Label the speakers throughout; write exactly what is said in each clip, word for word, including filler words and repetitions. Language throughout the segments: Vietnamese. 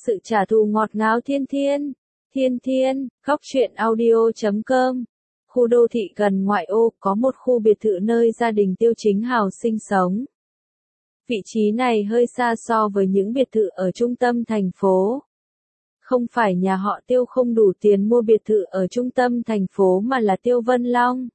Speaker 1: sự trả thù ngọt ngào thiên thiên. Thiên thiên, góc truyện audio chấm com. Khu đô thị gần ngoại ô có một khu biệt thự nơi gia đình Tiêu Chính Hào sinh sống. Vị trí này hơi xa so với những biệt thự ở trung tâm thành phố. Không phải nhà họ Tiêu không đủ tiền mua biệt thự ở trung tâm thành phố mà là Tiêu Vân Long.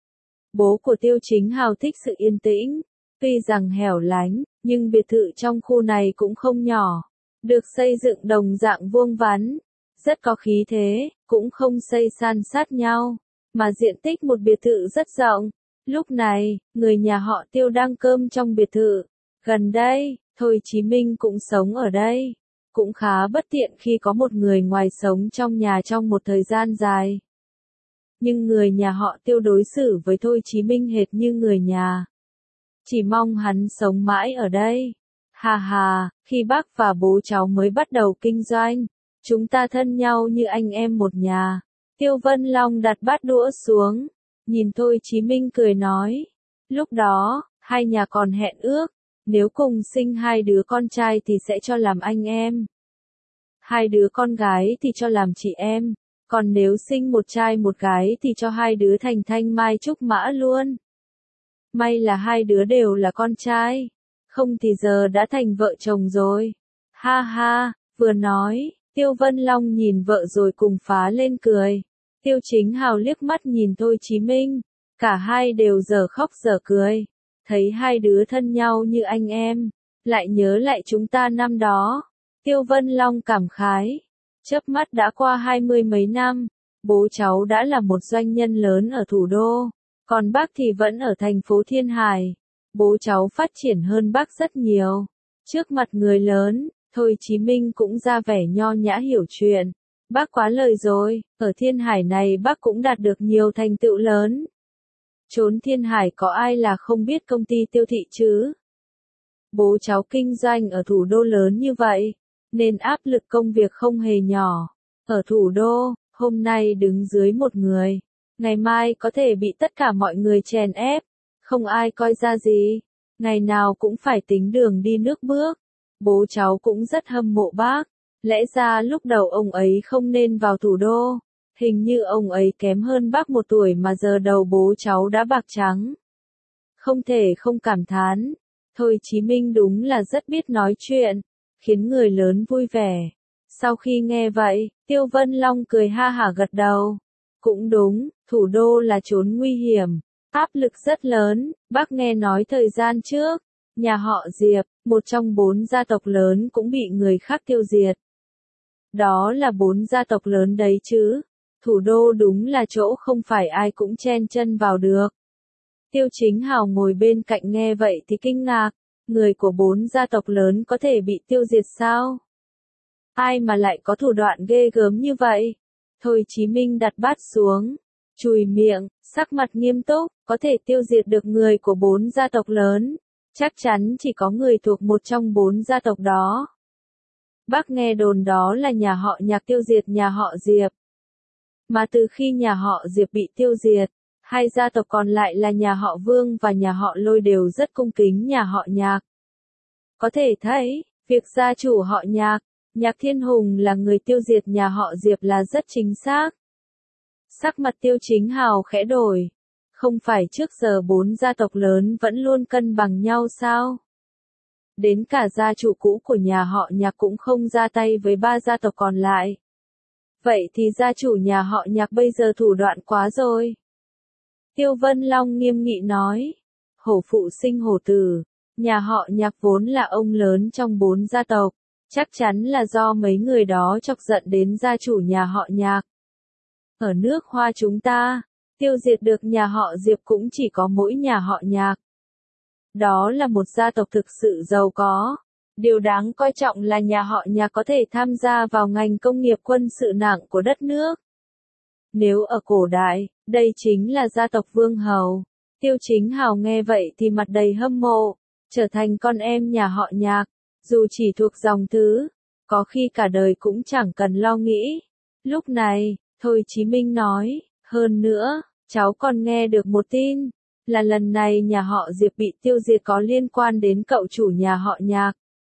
Speaker 1: Bố của Tiêu Chính Hào thích sự yên tĩnh, tuy rằng hẻo lánh, nhưng biệt thự trong khu này cũng không nhỏ. Được xây dựng đồng dạng vuông vắn, rất có khí thế, cũng không xây san sát nhau, mà diện tích một biệt thự rất rộng. Lúc này, người nhà họ Tiêu đang cơm trong biệt thự. Gần đây, Thôi Chí Minh cũng sống ở đây. Cũng khá bất tiện khi có một người ngoài sống trong nhà trong một thời gian dài. Nhưng người nhà họ Tiêu đối xử với Thôi Chí Minh hệt như người nhà. Chỉ mong hắn sống mãi ở đây. Hà hà, khi bác và bố cháu mới bắt đầu kinh doanh, chúng ta thân nhau như anh em một nhà. Tiêu Vân Long đặt bát đũa xuống, nhìn Thôi Chí Minh cười nói. Lúc đó, hai nhà còn hẹn ước, nếu cùng sinh hai đứa con trai thì sẽ cho làm anh em. Hai đứa con gái thì cho làm chị em, còn nếu sinh một trai một gái thì cho hai đứa thành thanh mai trúc mã luôn. May là hai đứa đều là con trai, không thì giờ đã thành vợ chồng rồi. Ha ha, vừa nói, Tiêu Vân Long nhìn vợ rồi cùng phá lên cười. Tiêu Chính Hào liếc mắt nhìn Thôi Chí Minh, cả hai đều dở khóc dở cười. Thấy hai đứa thân nhau như anh em, lại nhớ lại chúng ta năm đó. Tiêu Vân Long cảm khái, chớp mắt đã qua hai mươi mấy năm, bố cháu đã là một doanh nhân lớn ở thủ đô, còn bác thì vẫn ở thành phố Thiên Hải. Bố cháu phát triển hơn bác rất nhiều. Trước mặt người lớn, Thôi Chí Minh cũng ra vẻ nho nhã hiểu chuyện. Bác quá lời rồi, ở Thiên Hải này bác cũng đạt được nhiều thành tựu lớn. Trốn Thiên Hải có ai là không biết công ty Tiêu Thị chứ? Bố cháu kinh doanh ở thủ đô lớn như vậy, nên áp lực công việc không hề nhỏ. Ở thủ đô, hôm nay đứng dưới một người, ngày mai có thể bị tất cả mọi người chèn ép, không ai coi ra gì, ngày nào cũng phải tính đường đi nước bước. Bố cháu cũng rất hâm mộ bác, lẽ ra lúc đầu ông ấy không nên vào thủ đô, hình như ông ấy kém hơn bác một tuổi mà giờ đầu bố cháu đã bạc trắng. Không thể không cảm thán, Thôi Chí Minh đúng là rất biết nói chuyện, khiến người lớn vui vẻ. Sau khi nghe vậy, Tiêu Vân Long cười ha hả gật đầu. Cũng đúng, thủ đô là chốn nguy hiểm, áp lực rất lớn. Bác nghe nói thời gian trước, nhà họ Diệp, một trong bốn gia tộc lớn cũng bị người khác tiêu diệt. Đó là bốn gia tộc lớn đấy chứ. Thủ đô đúng là chỗ không phải ai cũng chen chân vào được. Tiêu Chính Hào ngồi bên cạnh nghe vậy thì kinh ngạc. Người của bốn gia tộc lớn có thể bị tiêu diệt sao? Ai mà lại có thủ đoạn ghê gớm như vậy? Thôi Chí Minh đặt bát xuống, chùi miệng, sắc mặt nghiêm túc, có thể tiêu diệt được người của bốn gia tộc lớn. Chắc chắn chỉ có người thuộc một trong bốn gia tộc đó. Bác nghe đồn đó là nhà họ Nhạc tiêu diệt nhà họ Diệp. Mà từ khi nhà họ Diệp bị tiêu diệt, hai gia tộc còn lại là nhà họ Vương và nhà họ Lôi đều rất cung kính nhà họ Nhạc. Có thể thấy, việc gia chủ họ Nhạc, Nhạc Thiên Hùng là người tiêu diệt nhà họ Diệp là rất chính xác. Sắc mặt Tiêu Chính Hào khẽ đổi. Không phải trước giờ bốn gia tộc lớn vẫn luôn cân bằng nhau sao? Đến cả gia chủ cũ của nhà họ Nhạc cũng không ra tay với ba gia tộc còn lại. Vậy thì gia chủ nhà họ Nhạc bây giờ thủ đoạn quá rồi. Tiêu Vân Long nghiêm nghị nói. Hổ phụ sinh hổ tử, nhà họ Nhạc vốn là ông lớn trong bốn gia tộc. Chắc chắn là do mấy người đó chọc giận đến gia chủ nhà họ Nhạc. Ở nước Hoa chúng ta, tiêu diệt được nhà họ Diệp cũng chỉ có mỗi nhà họ Nhạc. Đó là một gia tộc thực sự giàu có. Điều đáng coi trọng là nhà họ Nhạc có thể tham gia vào ngành công nghiệp quân sự nặng của đất nước. Nếu ở cổ đại, đây chính là gia tộc Vương Hầu. Tiêu Chính Hào nghe vậy thì mặt đầy hâm mộ, trở thành con em nhà họ Nhạc, dù chỉ thuộc dòng thứ, có khi cả đời cũng chẳng cần lo nghĩ. Lúc này, Thôi Chí Minh nói, hơn nữa, cháu còn nghe được một tin, là lần này nhà họ Diệp bị tiêu diệt có liên quan đến cậu chủ nhà họ Nhạc.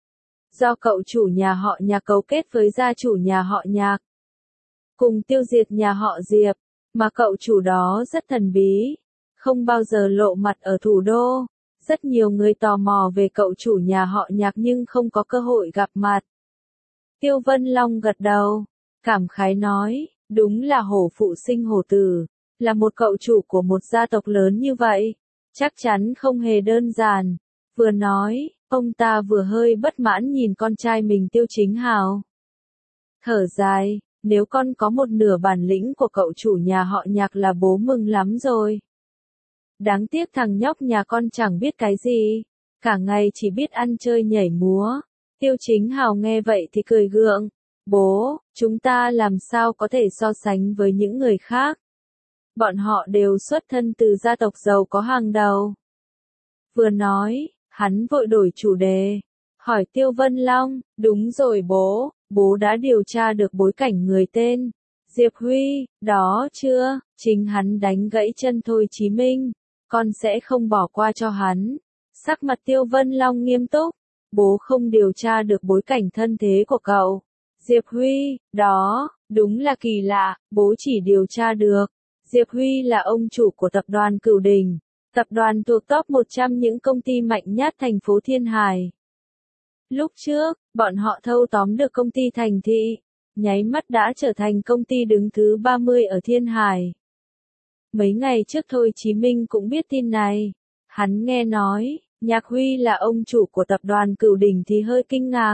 Speaker 1: do cậu chủ nhà họ Nhạc cấu kết với gia chủ nhà họ Nhạc, cùng tiêu diệt nhà họ Diệp, mà cậu chủ đó rất thần bí, không bao giờ lộ mặt ở thủ đô. Rất nhiều người tò mò về cậu chủ nhà họ Nhạc nhưng không có cơ hội gặp mặt. Tiêu Vân Long gật đầu, cảm khái nói, đúng là hổ phụ sinh hổ tử, là một cậu chủ của một gia tộc lớn như vậy, chắc chắn không hề đơn giản. Vừa nói, ông ta vừa hơi bất mãn nhìn con trai mình Tiêu Chính Hào. Thở dài, nếu con có một nửa bản lĩnh của cậu chủ nhà họ Nhạc là bố mừng lắm rồi. Đáng tiếc thằng nhóc nhà con chẳng biết cái gì, cả ngày chỉ biết ăn chơi nhảy múa. Tiêu Chính Hào nghe vậy thì cười gượng, bố, chúng ta làm sao có thể so sánh với những người khác. Bọn họ đều xuất thân từ gia tộc giàu có hàng đầu. Vừa nói, hắn vội đổi chủ đề, hỏi Tiêu Vân Long, đúng rồi bố, bố đã điều tra được bối cảnh người tên Diệp Huy, đó chưa, chính hắn đánh gãy chân Thôi Chí Minh, con sẽ không bỏ qua cho hắn. Sắc mặt Tiêu Vân Long nghiêm túc, bố không điều tra được bối cảnh thân thế của cậu. Diệp Huy, đó, đúng là kỳ lạ, bố chỉ điều tra được. Diệp Huy là ông chủ của tập đoàn Cửu Đình, tập đoàn thuộc top một trăm những công ty mạnh nhất thành phố Thiên Hải. Lúc trước, bọn họ thâu tóm được công ty Thành Thị, nháy mắt đã trở thành công ty đứng thứ ba mươi ở Thiên Hải. Mấy ngày trước Thôi Chí Minh cũng biết tin này, hắn nghe nói, Nhạc Huy là ông chủ của tập đoàn Cửu Đình thì hơi kinh ngạc.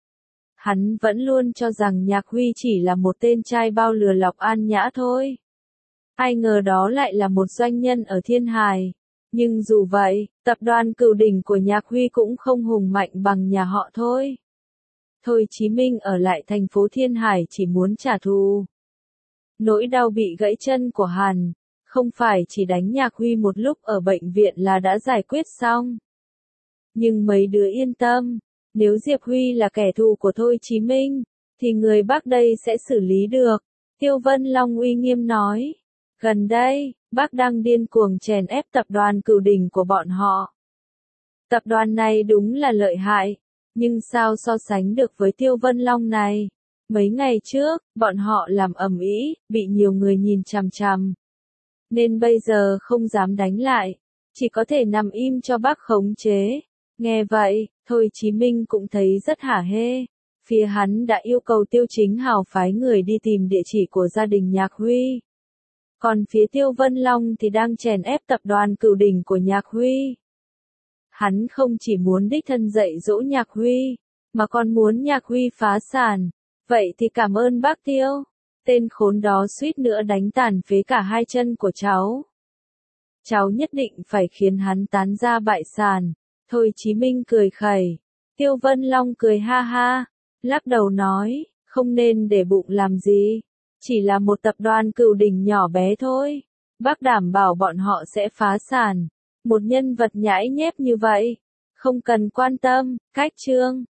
Speaker 1: Hắn vẫn luôn cho rằng Nhạc Huy chỉ là một tên trai bao lừa lọc an nhã thôi. Ai ngờ đó lại là một doanh nhân ở Thiên Hải. Nhưng dù vậy, tập đoàn Cửu Đình của Nhạc Huy cũng không hùng mạnh bằng nhà họ Thôi. Thôi Chí Minh ở lại thành phố Thiên Hải chỉ muốn trả thù. Nỗi đau bị gãy chân của hắn, không phải chỉ đánh Nhạc Huy một lúc ở bệnh viện là đã giải quyết xong. Nhưng mấy đứa yên tâm, nếu Diệp Huy là kẻ thù của Thôi Chí Minh, thì người bác đây sẽ xử lý được. Tiêu Vân Long uy nghiêm nói, gần đây, bác đang điên cuồng chèn ép tập đoàn Cửu Đình của bọn họ. Tập đoàn này đúng là lợi hại, nhưng sao so sánh được với Tiêu Vân Long này? Mấy ngày trước, bọn họ làm ầm ĩ, bị nhiều người nhìn chằm chằm. Nên bây giờ không dám đánh lại, chỉ có thể nằm im cho bác khống chế. Nghe vậy, Thôi Chí Minh cũng thấy rất hả hê. Phía hắn đã yêu cầu Tiêu Chính Hào phái người đi tìm địa chỉ của gia đình Nhạc Huy. Còn phía Tiêu Vân Long thì đang chèn ép tập đoàn Cửu Đình của Nhạc Huy. Hắn không chỉ muốn đích thân dạy dỗ Nhạc Huy, mà còn muốn Nhạc Huy phá sản. Vậy thì cảm ơn bác Tiêu. Tên khốn đó suýt nữa đánh tàn phế cả hai chân của cháu. Cháu nhất định phải khiến hắn tán ra bại sản. Thôi Chí Minh cười khẩy. Tiêu Vân Long cười ha ha, lắc đầu nói, không nên để bụng làm gì. Chỉ là một tập đoàn Cửu Đình nhỏ bé thôi. Bác đảm bảo bọn họ sẽ phá sản. Một nhân vật nhãi nhép như vậy, không cần quan tâm. Cách chương